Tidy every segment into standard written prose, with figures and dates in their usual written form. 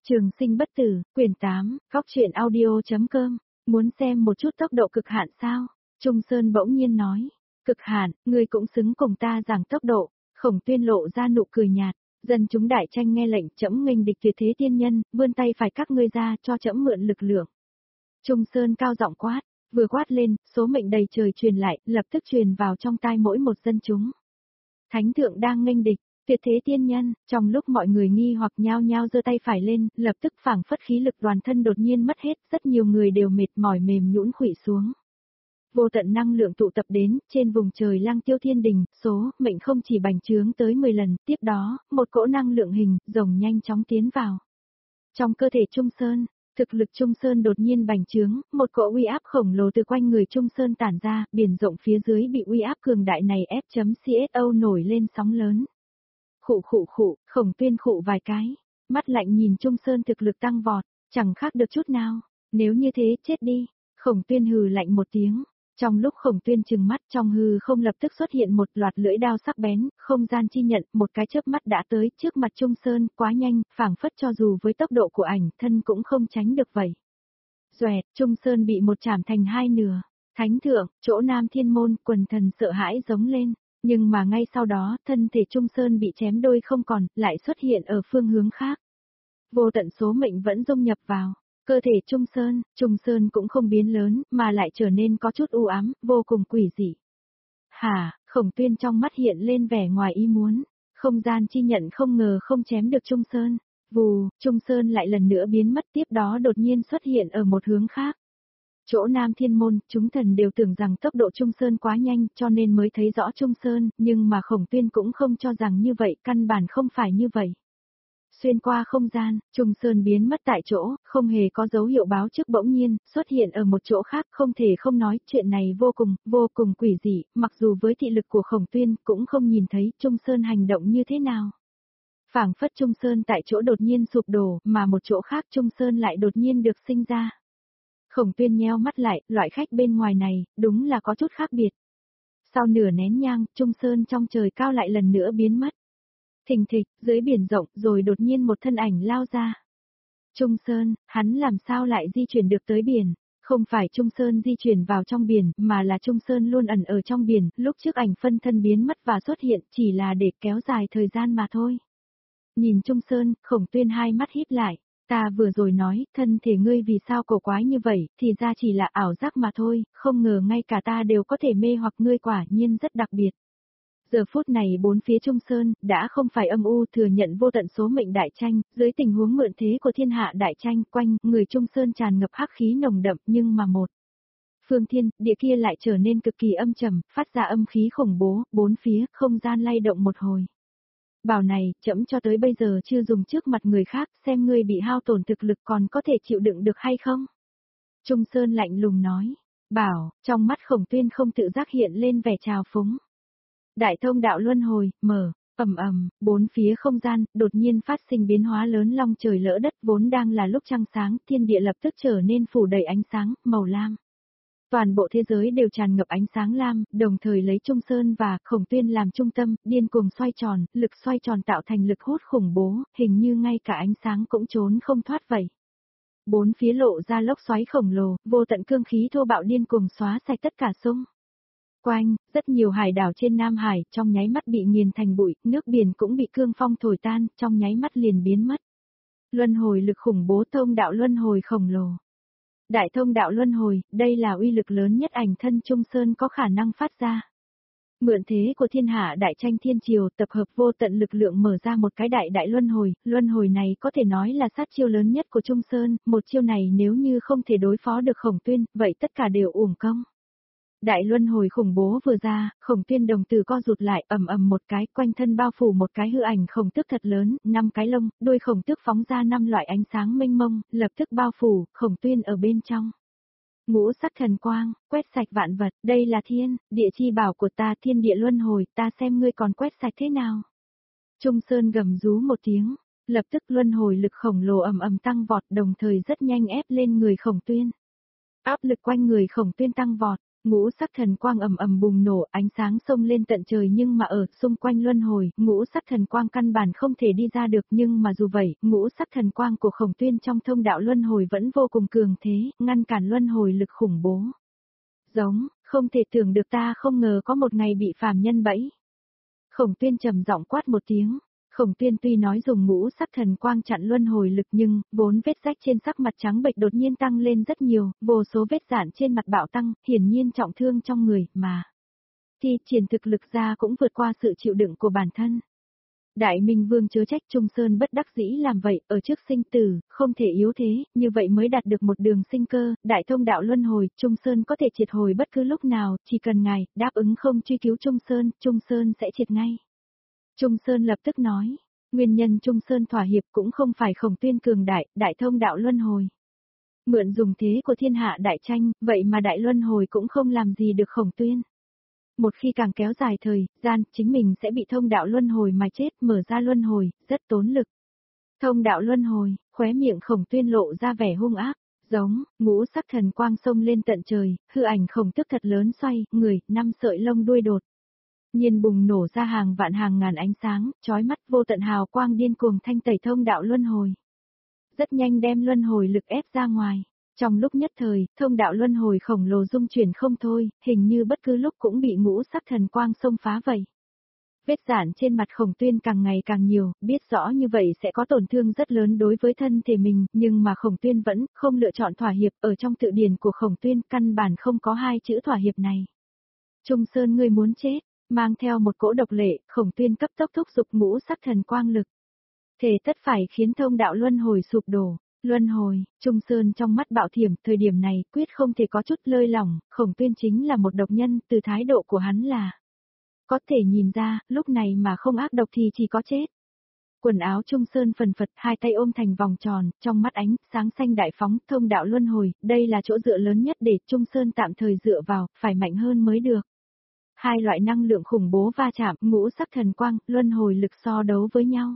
Trường sinh bất tử, quyển 8, góc truyện audio.com, muốn xem một chút tốc độ cực hạn sao? Trung Sơn bỗng nhiên nói, cực hạn, ngươi cũng xứng cùng ta giảng tốc độ. Khổng Tuyên lộ ra nụ cười nhạt, dân chúng đại tranh nghe lệnh, trẫm nghênh địch tuyệt thế tiên nhân, vươn tay phải các ngươi ra cho trẫm mượn lực lượng. Trung Sơn cao giọng quát, vừa quát lên, số mệnh đầy trời truyền lại, lập tức truyền vào trong tai mỗi một dân chúng. Thánh thượng đang nghênh địch, tuyệt thế tiên nhân, trong lúc mọi người nghi hoặc nhao nhao giơ tay phải lên, lập tức phảng phất khí lực toàn thân đột nhiên mất hết, rất nhiều người đều mệt mỏi mềm nhũn khuỵu xuống. Vô tận năng lượng tụ tập đến, trên vùng trời Lăng Tiêu Thiên Đình, số mệnh không chỉ bành trướng tới 10 lần, tiếp đó, một cỗ năng lượng hình, rồng nhanh chóng tiến vào. Trong cơ thể Trung Sơn, thực lực Trung Sơn đột nhiên bành trướng, một cỗ uy áp khổng lồ từ quanh người Trung Sơn tản ra, biển rộng phía dưới bị uy áp cường đại này ép.cso nổi lên sóng lớn. Khổng Tuyên khụ vài cái, mắt lạnh nhìn Trung Sơn thực lực tăng vọt, chẳng khác được chút nào, nếu như thế chết đi. Khổng Tuyên hừ lạnh một tiếng, trong lúc Khổng Tuyên trừng mắt trong hư không lập tức xuất hiện một loạt lưỡi đao sắc bén, không gian chi nhận, một cái chớp mắt đã tới trước mặt Trung Sơn, quá nhanh, phảng phất cho dù với tốc độ của ảnh thân cũng không tránh được vậy. Xoẹt, Trung Sơn bị một chảm thành hai nửa, thánh thượng, chỗ Nam Thiên Môn, quần thần sợ hãi giống lên. Nhưng mà ngay sau đó, thân thể Trung Sơn bị chém đôi không còn, lại xuất hiện ở phương hướng khác. Vô tận số mệnh vẫn dung nhập vào cơ thể Trung Sơn cũng không biến lớn, mà lại trở nên có chút u ám, vô cùng quỷ dị. Hả, Khổng Tuyên trong mắt hiện lên vẻ ngoài ý muốn, không gian chi nhận không ngờ không chém được Trung Sơn. Vù, Trung Sơn lại lần nữa biến mất, tiếp đó đột nhiên xuất hiện ở một hướng khác. Chỗ Nam Thiên Môn, chúng thần đều tưởng rằng tốc độ Trung Sơn quá nhanh cho nên mới thấy rõ Trung Sơn, nhưng mà Khổng Tuyên cũng không cho rằng như vậy, căn bản không phải như vậy. Xuyên qua không gian, Trung Sơn biến mất tại chỗ, không hề có dấu hiệu báo trước, bỗng nhiên, xuất hiện ở một chỗ khác, không thể không nói, chuyện này vô cùng quỷ dị, mặc dù với thị lực của Khổng Tuyên cũng không nhìn thấy Trung Sơn hành động như thế nào. Phảng phất Trung Sơn tại chỗ đột nhiên sụp đổ, mà một chỗ khác Trung Sơn lại đột nhiên được sinh ra. Khổng Tuyên nheo mắt lại, loại khách bên ngoài này, đúng là có chút khác biệt. Sau nửa nén nhang, Trung Sơn trong trời cao lại lần nữa biến mất. Thình thịch, dưới biển rộng, rồi đột nhiên một thân ảnh lao ra. Trung Sơn, hắn làm sao lại di chuyển được tới biển? Không phải Trung Sơn di chuyển vào trong biển, mà là Trung Sơn luôn ẩn ở trong biển, lúc trước ảnh phân thân biến mất và xuất hiện, chỉ là để kéo dài thời gian mà thôi. Nhìn Trung Sơn, Khổng Tuyên hai mắt híp lại. Ta vừa rồi nói, thân thể ngươi vì sao cổ quái như vậy, thì ra chỉ là ảo giác mà thôi, không ngờ ngay cả ta đều có thể mê hoặc ngươi, quả nhiên rất đặc biệt. Giờ phút này bốn phía Trung Sơn, đã không phải âm u, thừa nhận vô tận số mệnh đại tranh, dưới tình huống mượn thế của thiên hạ đại tranh, quanh, người Trung Sơn tràn ngập hắc khí nồng đậm, nhưng mà một phương thiên, địa kia lại trở nên cực kỳ âm trầm, phát ra âm khí khủng bố, bốn phía, không gian lay động một hồi. Bảo này, trẫm cho tới bây giờ chưa dùng trước mặt người khác, xem ngươi bị hao tổn thực lực còn có thể chịu đựng được hay không? Trung Sơn lạnh lùng nói. Bảo, trong mắt Khổng Tuyên không tự giác hiện lên vẻ trào phúng. Đại thông đạo luân hồi, mở, bốn phía không gian, đột nhiên phát sinh biến hóa lớn, long trời lỡ đất, vốn đang là lúc trăng sáng, thiên địa lập tức trở nên phủ đầy ánh sáng, màu lam. Toàn bộ thế giới đều tràn ngập ánh sáng lam, đồng thời lấy Trung Sơn và Khổng Tuyên làm trung tâm, điên cuồng xoay tròn, lực xoay tròn tạo thành lực hút khủng bố, hình như ngay cả ánh sáng cũng trốn không thoát vậy. Bốn phía lộ ra lốc xoáy khổng lồ, vô tận cương khí thô bạo điên cuồng xóa sạch tất cả sông. Quanh, rất nhiều hải đảo trên Nam Hải, trong nháy mắt bị nghiền thành bụi, nước biển cũng bị cương phong thổi tan, trong nháy mắt liền biến mất. Luân hồi lực khủng bố, thông đạo luân hồi khổng lồ. Đại thông đạo luân hồi, đây là uy lực lớn nhất ảnh thân Trung Sơn có khả năng phát ra. Mượn thế của thiên hạ đại tranh thiên triều, tập hợp vô tận lực lượng mở ra một cái đại luân hồi này có thể nói là sát chiêu lớn nhất của Trung Sơn, một chiêu này nếu như không thể đối phó được Khổng Tuyên, vậy tất cả đều uổng công. Đại luân hồi khủng bố vừa ra, Khổng Tuyên đồng tử co rụt lại, ầm một cái, quanh thân bao phủ một cái hư ảnh khổng tước thật lớn, 5 cái lông, đuôi khổng tước phóng ra 5 loại ánh sáng mênh mông, lập tức bao phủ Khổng Tuyên ở bên trong. Ngũ sắc thần quang, quét sạch vạn vật, đây là thiên địa chi bảo của ta, thiên địa luân hồi, ta xem ngươi còn quét sạch thế nào. Trung Sơn gầm rú một tiếng, lập tức luân hồi lực khổng lồ ầm tăng vọt, đồng thời rất nhanh ép lên người Khổng Tuyên. Áp lực quanh người Khổng Tuyên tăng vọt. ngũ sắc thần quang ầm ầm bùng nổ, ánh sáng xông lên tận trời nhưng mà ở xung quanh luân hồi, ngũ sắc thần quang căn bản không thể đi ra được nhưng mà dù vậy, ngũ sắc thần quang của Khổng Tuyên trong thông đạo luân hồi vẫn vô cùng cường thế, ngăn cản luân hồi lực khủng bố. Giống, không thể tưởng được ta không ngờ có một ngày bị phàm nhân bẫy. Khổng Tuyên trầm giọng quát một tiếng. Khổng Tuyên tuy nói dùng ngũ sắc thần quang chặn luân hồi lực nhưng, vốn vết rách trên sắc mặt trắng bệch đột nhiên tăng lên rất nhiều, vô số vết rạn trên mặt bạo tăng, hiển nhiên trọng thương trong người, mà. Thi triển thực lực ra cũng vượt qua sự chịu đựng của bản thân. Đại Minh Vương chớ trách Trung Sơn bất đắc dĩ làm vậy, ở trước sinh tử, không thể yếu thế, như vậy mới đạt được một đường sinh cơ, đại thông đạo luân hồi, Trung Sơn có thể triệt hồi bất cứ lúc nào, chỉ cần ngài, đáp ứng không truy cứu Trung Sơn sẽ triệt ngay. Trung Sơn lập tức nói, nguyên nhân Trung Sơn thỏa hiệp cũng không phải Khổng Tuyên cường đại thông đạo luân hồi. Mượn dùng thế của thiên hạ đại tranh, vậy mà đại luân hồi cũng không làm gì được Khổng Tuyên. Một khi càng kéo dài thời gian, chính mình sẽ bị thông đạo luân hồi mà chết, mở ra luân hồi, rất tốn lực. Thông đạo luân hồi, khóe miệng Khổng Tuyên lộ ra vẻ hung ác, giống, ngũ sắc thần quang xông lên tận trời, hư ảnh khổng tức thật lớn xoay, người, 5 sợi lông đuôi đột. Nhiên bùng nổ ra hàng vạn hàng ngàn ánh sáng, chói mắt vô tận hào quang điên cuồng thanh tẩy thông đạo luân hồi. Rất nhanh đem luân hồi lực ép ra ngoài. Trong lúc nhất thời, thông đạo luân hồi khổng lồ rung chuyển không thôi, hình như bất cứ lúc cũng bị ngũ sắc thần quang xông phá vậy. Vết rạn trên mặt Khổng Tuyên càng ngày càng nhiều, biết rõ như vậy sẽ có tổn thương rất lớn đối với thân thể mình, nhưng mà Khổng Tuyên vẫn không lựa chọn thỏa hiệp, ở trong tự điển của Khổng Tuyên căn bản không có hai chữ thỏa hiệp này. Trung Sơn ngươi muốn chết, mang theo một cỗ độc lệ, Khổng Tuyên cấp tốc thúc giục ngũ sắc thần quang lực. Thể tất phải khiến thông đạo luân hồi sụp đổ. Luân hồi, Trung Sơn trong mắt bạo thiểm, thời điểm này quyết không thể có chút lơi lỏng, Khổng Tuyên chính là một độc nhân, từ thái độ của hắn là. Có thể nhìn ra, lúc này mà không ác độc thì chỉ có chết. Quần áo Trung Sơn phần phật, hai tay ôm thành vòng tròn, trong mắt ánh sáng xanh đại phóng, thông đạo luân hồi, đây là chỗ dựa lớn nhất để Trung Sơn tạm thời dựa vào, phải mạnh hơn mới được. Hai loại năng lượng khủng bố va chạm, ngũ sắc thần quang, luân hồi lực so đấu với nhau.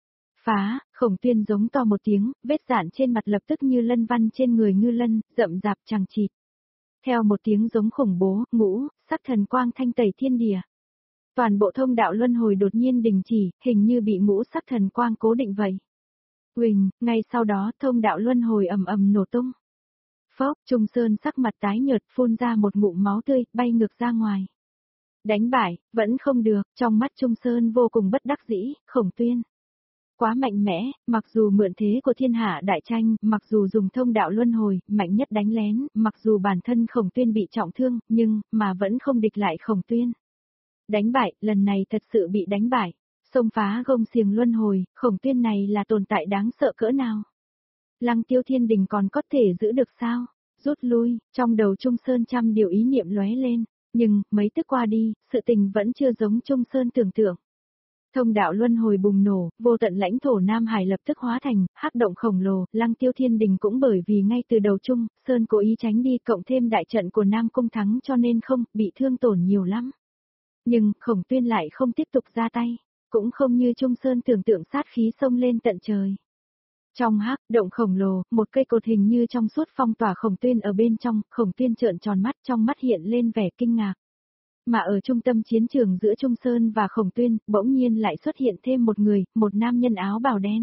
Phá, Khổng Tuyên giống to một tiếng, vết rạn trên mặt lập tức như lân văn trên người ngư lân, rậm rạp chằng chịt. Theo một tiếng giống khủng bố, ngũ sắc thần quang thanh tẩy thiên địa. Toàn bộ thông đạo luân hồi đột nhiên đình chỉ, hình như bị ngũ sắc thần quang cố định vậy. Huỳnh, ngay sau đó thông đạo luân hồi ầm ầm nổ tung. Phốc, Trung Sơn sắc mặt tái nhợt phun ra một ngụm máu tươi, bay ngược ra ngoài. Đánh bại, vẫn không được, trong mắt Trung Sơn vô cùng bất đắc dĩ, Khổng Tuyên. Quá mạnh mẽ, mặc dù mượn thế của thiên hạ đại tranh, mặc dù dùng thông đạo luân hồi, mạnh nhất đánh lén, mặc dù bản thân Khổng Tuyên bị trọng thương, nhưng, mà vẫn không địch lại Khổng Tuyên. Đánh bại, lần này thật sự bị đánh bại. Xông phá gông xiềng luân hồi, Khổng Tuyên này là tồn tại đáng sợ cỡ nào. Lăng Tiêu Thiên Đình còn có thể giữ được sao? Rút lui, trong đầu Trung Sơn trăm điều ý niệm lóe lên, nhưng, mấy tức qua đi, sự tình vẫn chưa giống Trung Sơn tưởng tượng. Thông đạo luân hồi bùng nổ, vô tận lãnh thổ Nam Hải lập tức hóa thành hắc động khổng lồ, Lăng Tiêu Thiên Đình cũng bởi vì ngay từ đầu Trung Sơn cố ý tránh đi, cộng thêm đại trận của Nam Cung thắng cho nên không bị thương tổn nhiều lắm. Nhưng Khổng Tuyên lại không tiếp tục ra tay, cũng không như Trung Sơn tưởng tượng sát khí xông lên tận trời. Trong hắc động khổng lồ, một cây cột hình như trong suốt phong tỏa Khổng Tuyên ở bên trong, Khổng Tuyên trợn tròn mắt, trong mắt hiện lên vẻ kinh ngạc. Mà ở trung tâm chiến trường giữa Trung Sơn và Khổng Tuyên, bỗng nhiên lại xuất hiện thêm một người, một nam nhân áo bào đen.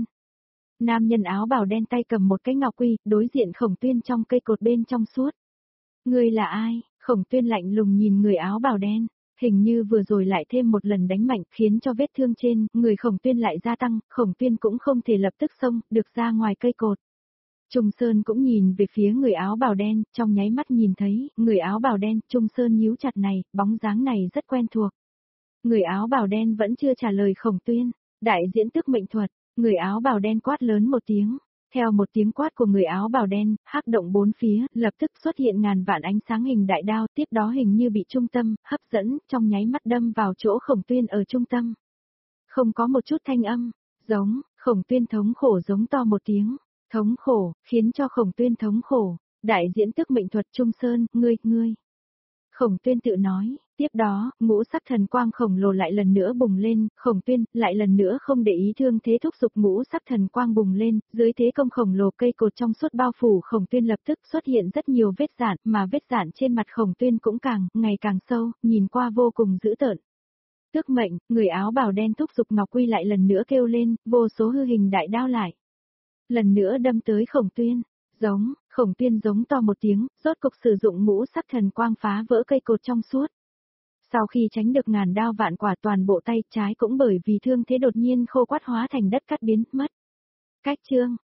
Nam nhân áo bào đen tay cầm một cái ngọc quy, đối diện Khổng Tuyên trong cây cột bên trong suốt. Người là ai? Khổng Tuyên lạnh lùng nhìn người áo bào đen. Hình như vừa rồi lại thêm một lần đánh mạnh, khiến cho vết thương trên người Khổng Tuyên lại gia tăng, Khổng Tuyên cũng không thể lập tức xông được ra ngoài cây cột. Trung Sơn cũng nhìn về phía người áo bào đen, trong nháy mắt nhìn thấy, người áo bào đen, Trung Sơn nhíu chặt này, bóng dáng này rất quen thuộc. Người áo bào đen vẫn chưa trả lời Khổng Tuyên, đại diễn tức mệnh thuật, người áo bào đen quát lớn một tiếng. Theo một tiếng quát của người áo bào đen, hắc động bốn phía, lập tức xuất hiện ngàn vạn ánh sáng hình đại đao, tiếp đó hình như bị trung tâm, hấp dẫn, trong nháy mắt đâm vào chỗ Khổng Tuyên ở trung tâm. Không có một chút thanh âm, giống, Khổng Tuyên thống khổ giống to một tiếng. Thống khổ, khiến cho Khổng Tuyên thống khổ, đại diễn tức mệnh thuật Trung Sơn, ngươi. Khổng Tuyên tự nói, tiếp đó, ngũ sắc thần quang khổng lồ lại lần nữa bùng lên, Khổng Tuyên lại lần nữa không để ý thương thế thúc giục ngũ sắc thần quang bùng lên, dưới thế công khổng lồ cây cột trong suốt bao phủ Khổng Tuyên lập tức xuất hiện rất nhiều vết rạn, mà vết rạn trên mặt Khổng Tuyên cũng ngày càng sâu, nhìn qua vô cùng dữ tợn. Tước mệnh, người áo bào đen thúc giục Ngọc Quy lại lần nữa kêu lên, vô số hư hình đại đao lại. Lần nữa đâm tới Khổng Tuyên. Khổng Tuyên giống to một tiếng, rốt cục sử dụng ngũ sắc thần quang phá vỡ cây cột trong suốt. Sau khi tránh được ngàn đao vạn quả toàn bộ tay trái cũng bởi vì thương thế đột nhiên khô quắt hóa thành đất cát biến mất. Cách chương